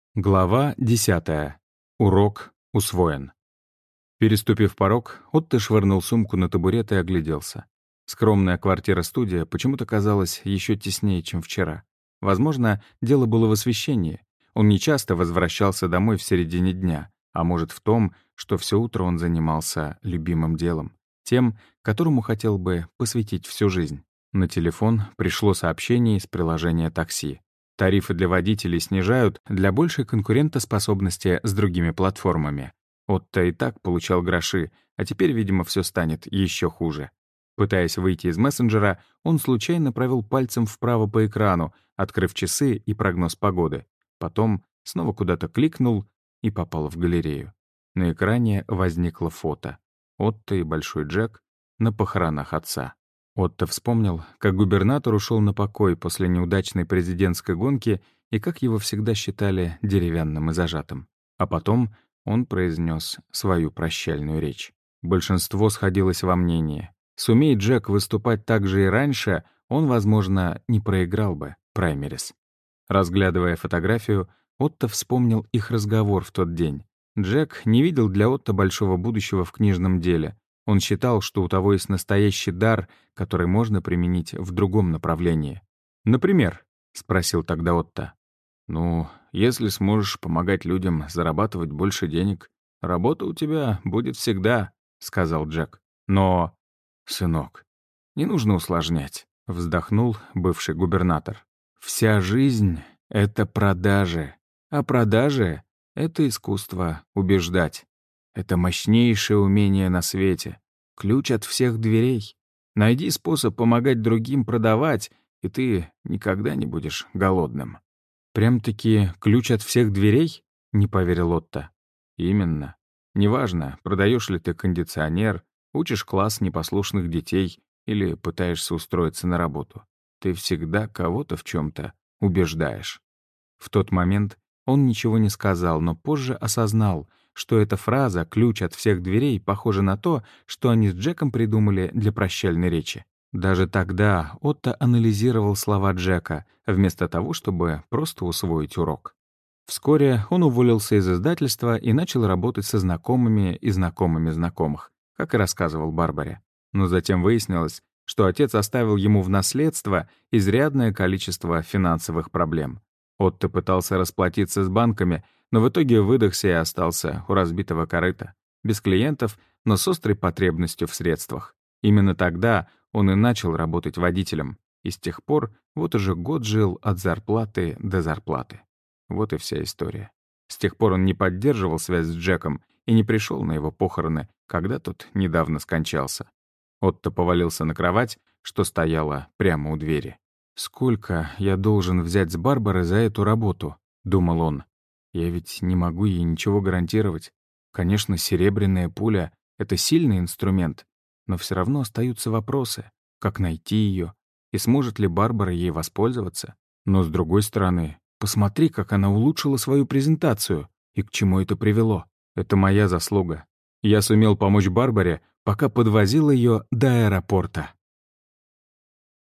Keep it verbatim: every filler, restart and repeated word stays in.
Глава десятая. Урок усвоен. Переступив порог, Отто швырнул сумку на табурет и огляделся. Скромная квартира-студия почему-то казалась еще теснее, чем вчера. Возможно, дело было в освещении. Он нечасто возвращался домой в середине дня, а может в том, что все утро он занимался любимым делом, тем, которому хотел бы посвятить всю жизнь. На телефон пришло сообщение из приложения такси. Тарифы для водителей снижают для большей конкурентоспособности с другими платформами. Отто и так получал гроши, а теперь, видимо, все станет еще хуже. Пытаясь выйти из мессенджера, он случайно провел пальцем вправо по экрану, открыв часы и прогноз погоды. Потом снова куда-то кликнул и попал в галерею. На экране возникло фото. Отто и Большой Джек на похоронах отца. Отто вспомнил, как губернатор ушел на покой после неудачной президентской гонки и как его всегда считали деревянным и зажатым. А потом он произнес свою прощальную речь. Большинство сходилось во мнении. Сумей Джек выступать так же и раньше, он, возможно, не проиграл бы праймерис. Разглядывая фотографию, Отто вспомнил их разговор в тот день. Джек не видел для Отто большого будущего в книжном деле. Он считал, что у того есть настоящий дар, который можно применить в другом направлении. «Например?» — спросил тогда Отто. «Ну, если сможешь помогать людям зарабатывать больше денег, работа у тебя будет всегда», — сказал Джек. «Но, сынок, не нужно усложнять», — вздохнул бывший губернатор. «Вся жизнь — это продажи, а продажи — это искусство убеждать. Это мощнейшее умение на свете. Ключ от всех дверей. Найди способ помогать другим продавать, и ты никогда не будешь голодным». «Прям-таки ключ от всех дверей?» — не поверил Отто. «Именно. Неважно, продаешь ли ты кондиционер, учишь класс непослушных детей или пытаешься устроиться на работу. Ты всегда кого-то в чем-то убеждаешь». В тот момент он ничего не сказал, но позже осознал, что эта фраза «ключ от всех дверей» похожа на то, что они с Джеком придумали для прощальной речи. Даже тогда Отто анализировал слова Джека, вместо того, чтобы просто усвоить урок. Вскоре он уволился из издательства и начал работать со знакомыми и знакомыми знакомых, как и рассказывал Барбаре. Но затем выяснилось, что отец оставил ему в наследство изрядное количество финансовых проблем. Отто пытался расплатиться с банками, но в итоге выдохся и остался у разбитого корыта. Без клиентов, но с острой потребностью в средствах. Именно тогда он и начал работать водителем. И с тех пор вот уже год жил от зарплаты до зарплаты. Вот и вся история. С тех пор он не поддерживал связь с Джеком и не пришел на его похороны, когда тот недавно скончался. Отто повалился на кровать, что стояла прямо у двери. «Сколько я должен взять с Барбары за эту работу?» — думал он. «Я ведь не могу ей ничего гарантировать. Конечно, серебряная пуля — это сильный инструмент, но все равно остаются вопросы. Как найти ее? И сможет ли Барбара ей воспользоваться? Но, с другой стороны, посмотри, как она улучшила свою презентацию и к чему это привело. Это моя заслуга. Я сумел помочь Барбаре, пока подвозил ее до аэропорта».